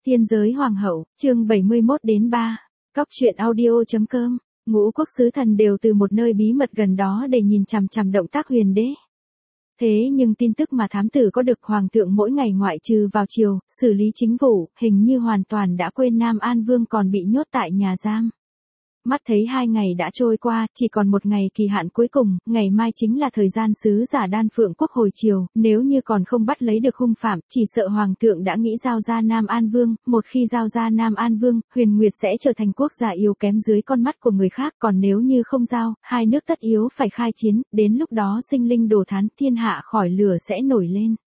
Tiên giới hoàng hậu, chương 71-3, Cóc truyện audio.com, ngũ quốc sứ thần đều từ một nơi bí mật gần đó để nhìn chằm chằm động tác huyền đế. Thế nhưng tin tức mà thám tử có được hoàng thượng mỗi ngày ngoại trừ vào triều, xử lý chính vụ, hình như hoàn toàn đã quên Nam An Vương còn bị nhốt tại nhà giam. Mắt thấy 2 ngày đã trôi qua, chỉ còn một ngày kỳ hạn cuối cùng, ngày mai chính là thời gian sứ giả Đan Phượng Quốc hồi triều, nếu như còn không bắt lấy được hung phạm, chỉ sợ hoàng thượng đã nghĩ giao ra Nam An Vương, một khi giao ra Nam An Vương, Huyền Nguyệt sẽ trở thành quốc gia yếu kém dưới con mắt của người khác, còn nếu như không giao, hai nước tất yếu phải khai chiến, đến lúc đó sinh linh đồ thán, thiên hạ khỏi lửa sẽ nổi lên.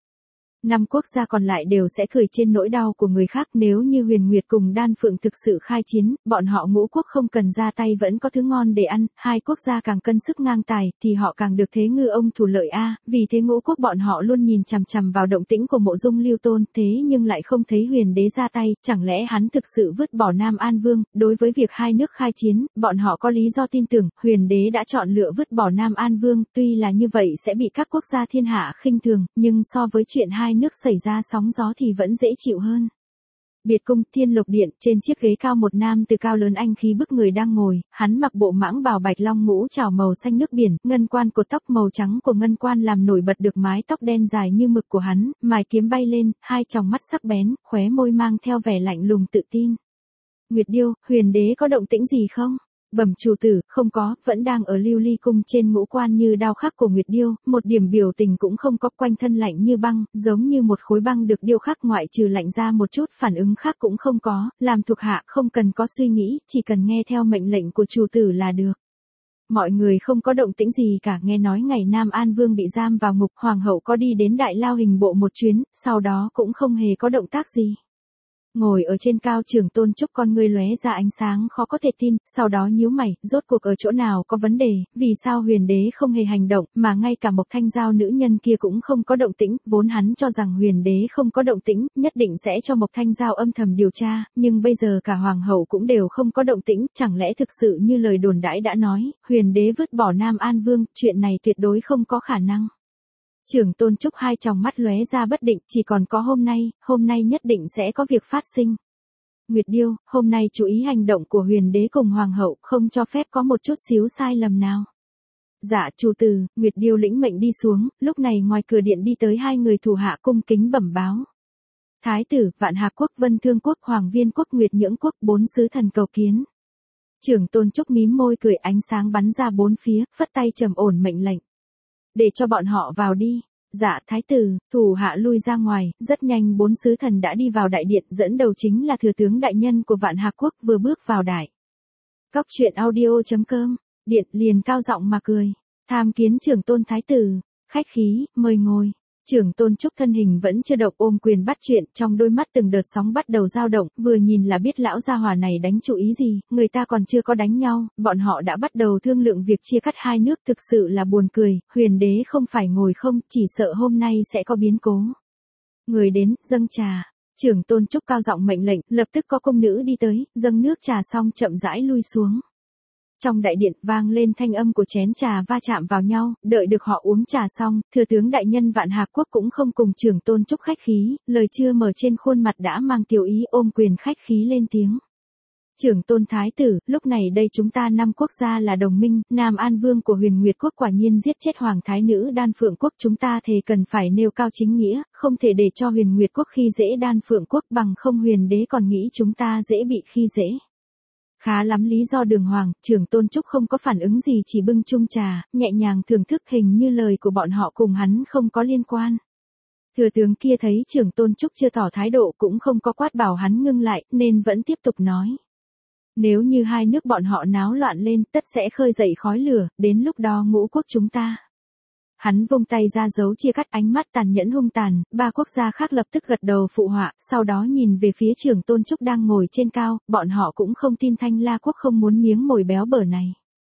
5 quốc gia còn lại đều sẽ cười trên nỗi đau của người khác, nếu như Huyền Nguyệt cùng Đan Phượng thực sự khai chiến, bọn họ ngũ quốc không cần ra tay vẫn có thứ ngon để ăn, hai quốc gia càng cân sức ngang tài, thì họ càng được thế ngư ông thủ lợi a, vì thế ngũ quốc bọn họ luôn nhìn chằm chằm vào động tĩnh của Mộ Dung Lưu Tôn, thế nhưng lại không thấy Huyền đế ra tay, chẳng lẽ hắn thực sự vứt bỏ Nam An Vương, đối với việc hai nước khai chiến, bọn họ có lý do tin tưởng, Huyền đế đã chọn lựa vứt bỏ Nam An Vương, tuy là như vậy sẽ bị các quốc gia thiên hạ khinh thường, nhưng so với chuyện hai nước xảy ra sóng gió thì vẫn dễ chịu hơn. Biệt cung, Thiên Lộc Điện, trên chiếc ghế cao một nam từ cao lớn anh khí bức người đang ngồi, hắn mặc bộ mãng bào bạch long ngũ trảo màu xanh nước biển, ngân quan cột tóc màu trắng của ngân quan làm nổi bật được mái tóc đen dài như mực của hắn, mài kiếm bay lên, hai tròng mắt sắc bén, khóe môi mang theo vẻ lạnh lùng tự tin. Nguyệt Điêu, Huyền đế có động tĩnh gì không? Bẩm chủ tử, không có, vẫn đang ở Lưu Ly cung trên ngũ quan như đao khắc của Nguyệt Điêu, một điểm biểu tình cũng không có, quanh thân lạnh như băng, giống như một khối băng được điêu khắc, ngoại trừ lạnh ra một chút phản ứng khác cũng không có, làm thuộc hạ không cần có suy nghĩ, chỉ cần nghe theo mệnh lệnh của chủ tử là được. Mọi người không có động tĩnh gì cả, nghe nói ngày Nam An Vương bị giam vào ngục, hoàng hậu có đi đến Đại Lao Hình Bộ một chuyến, sau đó cũng không hề có động tác gì. Ngồi ở trên cao Trưởng Tôn Trúc con ngươi lóe ra ánh sáng khó có thể tin, sau đó nhíu mày, rốt cuộc ở chỗ nào có vấn đề, vì sao Huyền đế không hề hành động, mà ngay cả Mộc Thanh Giao nữ nhân kia cũng không có động tĩnh, vốn hắn cho rằng Huyền đế không có động tĩnh, nhất định sẽ cho Mộc Thanh Giao âm thầm điều tra, nhưng bây giờ cả hoàng hậu cũng đều không có động tĩnh, chẳng lẽ thực sự như lời đồn đãi đã nói, Huyền đế vứt bỏ Nam An Vương, chuyện này tuyệt đối không có khả năng. Trưởng Tôn Trúc hai tròng mắt lóe ra bất định, chỉ còn có hôm nay nhất định sẽ có việc phát sinh. Nguyệt Điêu, hôm nay chú ý hành động của Huyền đế cùng hoàng hậu, không cho phép có một chút xíu sai lầm nào. Dạ chủ tử, Nguyệt Điêu lĩnh mệnh đi xuống, lúc này ngoài cửa điện đi tới hai người thủ hạ cung kính bẩm báo. Thái tử, Vạn Hạc quốc, Vân Thương quốc, Hoàng Viên quốc, Nguyệt Nhưỡng quốc, 4 sứ thần cầu kiến. Trưởng Tôn Trúc mím môi cười, ánh sáng bắn ra bốn phía, phất tay trầm ổn mệnh lệnh. Để cho bọn họ vào đi. Dạ thái tử, thủ hạ lui ra ngoài, rất nhanh 4 sứ thần đã đi vào đại điện, dẫn đầu chính là thừa tướng đại nhân của Vạn Hạc quốc vừa bước vào đại. Cóc truyện audio.com, điện liền cao giọng mà cười. Tham kiến trưởng tôn thái tử, khách khí, mời ngồi. Trưởng Tôn Trúc thân hình vẫn chưa động, ôm quyền bắt chuyện, trong đôi mắt từng đợt sóng bắt đầu dao động, vừa nhìn là biết lão gia hỏa này đánh chủ ý gì, người ta còn chưa có đánh nhau, bọn họ đã bắt đầu thương lượng việc chia cắt hai nước, thực sự là buồn cười, Huyền đế không phải ngồi không, chỉ sợ hôm nay sẽ có biến cố. Người đến, dâng trà. Trưởng Tôn Trúc cao giọng mệnh lệnh, lập tức có công nữ đi tới, dâng nước trà xong chậm rãi lui xuống. Trong đại điện vang lên thanh âm của chén trà va chạm vào nhau, đợi được họ uống trà xong, thừa tướng đại nhân Vạn Hạc quốc cũng không cùng Trưởng Tôn Trúc khách khí, lời chưa mở trên khuôn mặt đã mang tiểu ý, ôm quyền khách khí lên tiếng. Trưởng Tôn thái tử, lúc này đây chúng ta 5 quốc gia là đồng minh, Nam An Vương của Huyền Nguyệt quốc quả nhiên giết chết hoàng thái nữ Đan Phượng quốc, chúng ta thề cần phải nêu cao chính nghĩa, không thể để cho Huyền Nguyệt quốc khi dễ Đan Phượng quốc, bằng không Huyền đế còn nghĩ chúng ta dễ bị khi dễ. Khá lắm lý do đường hoàng, Trưởng Tôn Trúc không có phản ứng gì, chỉ bưng chung trà, nhẹ nhàng thưởng thức, hình như lời của bọn họ cùng hắn không có liên quan. Thừa tướng kia thấy Trưởng Tôn Trúc chưa tỏ thái độ, cũng không có quát bảo hắn ngưng lại, nên vẫn tiếp tục nói. Nếu như hai nước bọn họ náo loạn lên, tất sẽ khơi dậy khói lửa, đến lúc đó ngũ quốc chúng ta. Hắn vung tay ra dấu chia cắt, ánh mắt tàn nhẫn hung tàn, 3 quốc gia khác lập tức gật đầu phụ họa, sau đó nhìn về phía Trưởng Tôn Trúc đang ngồi trên cao, bọn họ cũng không tin Thanh La quốc không muốn miếng mồi béo bở này.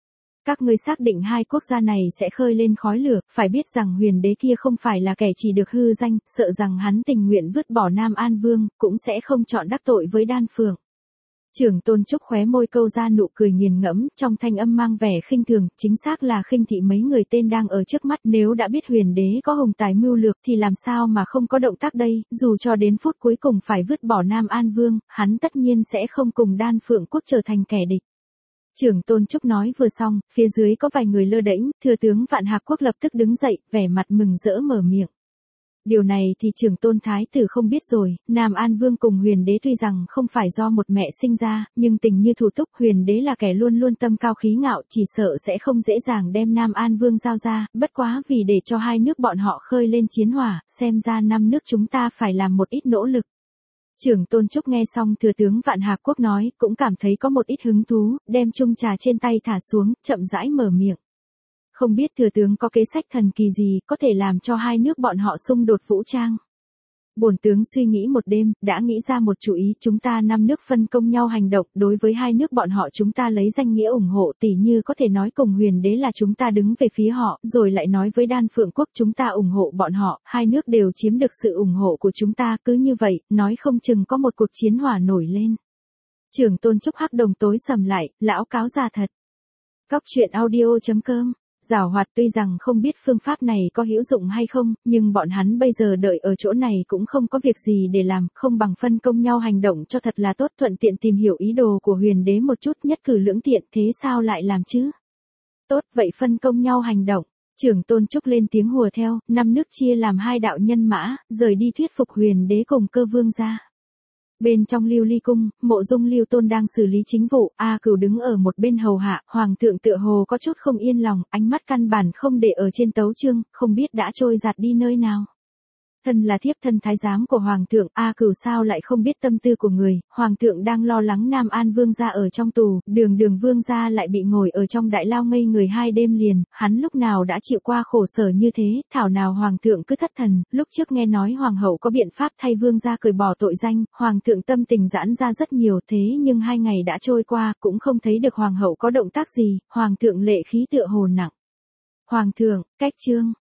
Các ngươi xác định hai quốc gia này sẽ khơi lên khói lửa, phải biết rằng Huyền đế kia không phải là kẻ chỉ được hư danh, sợ rằng hắn tình nguyện vứt bỏ Nam An Vương, cũng sẽ không chọn đắc tội với Đan Phượng. Trưởng Tôn Trúc khóe môi câu ra nụ cười nghiền ngẫm, trong thanh âm mang vẻ khinh thường, chính xác là khinh thị mấy người tên đang ở trước mắt. Nếu đã biết huyền đế có hùng tài mưu lược thì làm sao mà không có động tác đây, dù cho đến phút cuối cùng phải vứt bỏ Nam An Vương, hắn tất nhiên sẽ không cùng Đan Phượng Quốc trở thành kẻ địch. Trưởng Tôn Trúc nói vừa xong, phía dưới có vài người lơ đễnh, thừa tướng Vạn Hạc Quốc lập tức đứng dậy, vẻ mặt mừng rỡ mở miệng. Điều này thì trưởng Tôn Thái tử không biết rồi, Nam An Vương cùng huyền đế tuy rằng không phải do một mẹ sinh ra, nhưng tình như thủ túc, huyền đế là kẻ luôn luôn tâm cao khí ngạo, chỉ sợ sẽ không dễ dàng đem Nam An Vương giao ra, bất quá vì để cho hai nước bọn họ khơi lên chiến hỏa, xem ra năm nước chúng ta phải làm một ít nỗ lực. Trưởng Tôn Trúc nghe xong thừa tướng Vạn Hạc Quốc nói, cũng cảm thấy có một ít hứng thú, đem chung trà trên tay thả xuống, chậm rãi mở miệng. Không biết thừa tướng có kế sách thần kỳ gì, có thể làm cho hai nước bọn họ xung đột vũ trang. Bổn tướng suy nghĩ một đêm, đã nghĩ ra một chủ ý, chúng ta năm nước phân công nhau hành động, đối với hai nước bọn họ chúng ta lấy danh nghĩa ủng hộ, tỉ như có thể nói cùng huyền đế là chúng ta đứng về phía họ, rồi lại nói với Đan Phượng Quốc chúng ta ủng hộ bọn họ, hai nước đều chiếm được sự ủng hộ của chúng ta, cứ như vậy, nói không chừng có một cuộc chiến hỏa nổi lên. Trưởng Tôn Trúc hắc đồng tối sầm lại, lão cáo già thật. Cóc truyện audio.com Giảo hoạt tuy rằng không biết phương pháp này có hữu dụng hay không, nhưng bọn hắn bây giờ đợi ở chỗ này cũng không có việc gì để làm, không bằng phân công nhau hành động cho thật là tốt, thuận tiện tìm hiểu ý đồ của huyền đế một chút, nhất cử lưỡng tiện, thế sao lại làm chứ? Tốt, vậy phân công nhau hành động. Trưởng Tôn Trúc lên tiếng hùa theo, năm nước chia làm hai đạo nhân mã, rời đi thuyết phục huyền đế cùng Cơ Vương gia. Bên trong Lưu Ly cung, Mộ Dung Lưu Tôn đang xử lý chính vụ, A Cửu đứng ở một bên hầu hạ, hoàng thượng tựa hồ có chút không yên lòng, ánh mắt căn bản không để ở trên tấu chương, không biết đã trôi giạt đi nơi nào. Thân là thiếp thân thái giám của hoàng thượng, A Cửu sao lại không biết tâm tư của người, hoàng thượng đang lo lắng Nam An Vương gia ở trong tù, Đường Vương gia lại bị ngồi ở trong đại lao ngây người 2 đêm liền, hắn lúc nào đã chịu qua khổ sở như thế, thảo nào hoàng thượng cứ thất thần, lúc trước nghe nói hoàng hậu có biện pháp thay vương gia cởi bỏ tội danh, hoàng thượng tâm tình giãn ra rất nhiều, thế nhưng 2 ngày đã trôi qua, cũng không thấy được hoàng hậu có động tác gì, hoàng thượng lệ khí tựa hồ nặng. Hoàng thượng, cách chương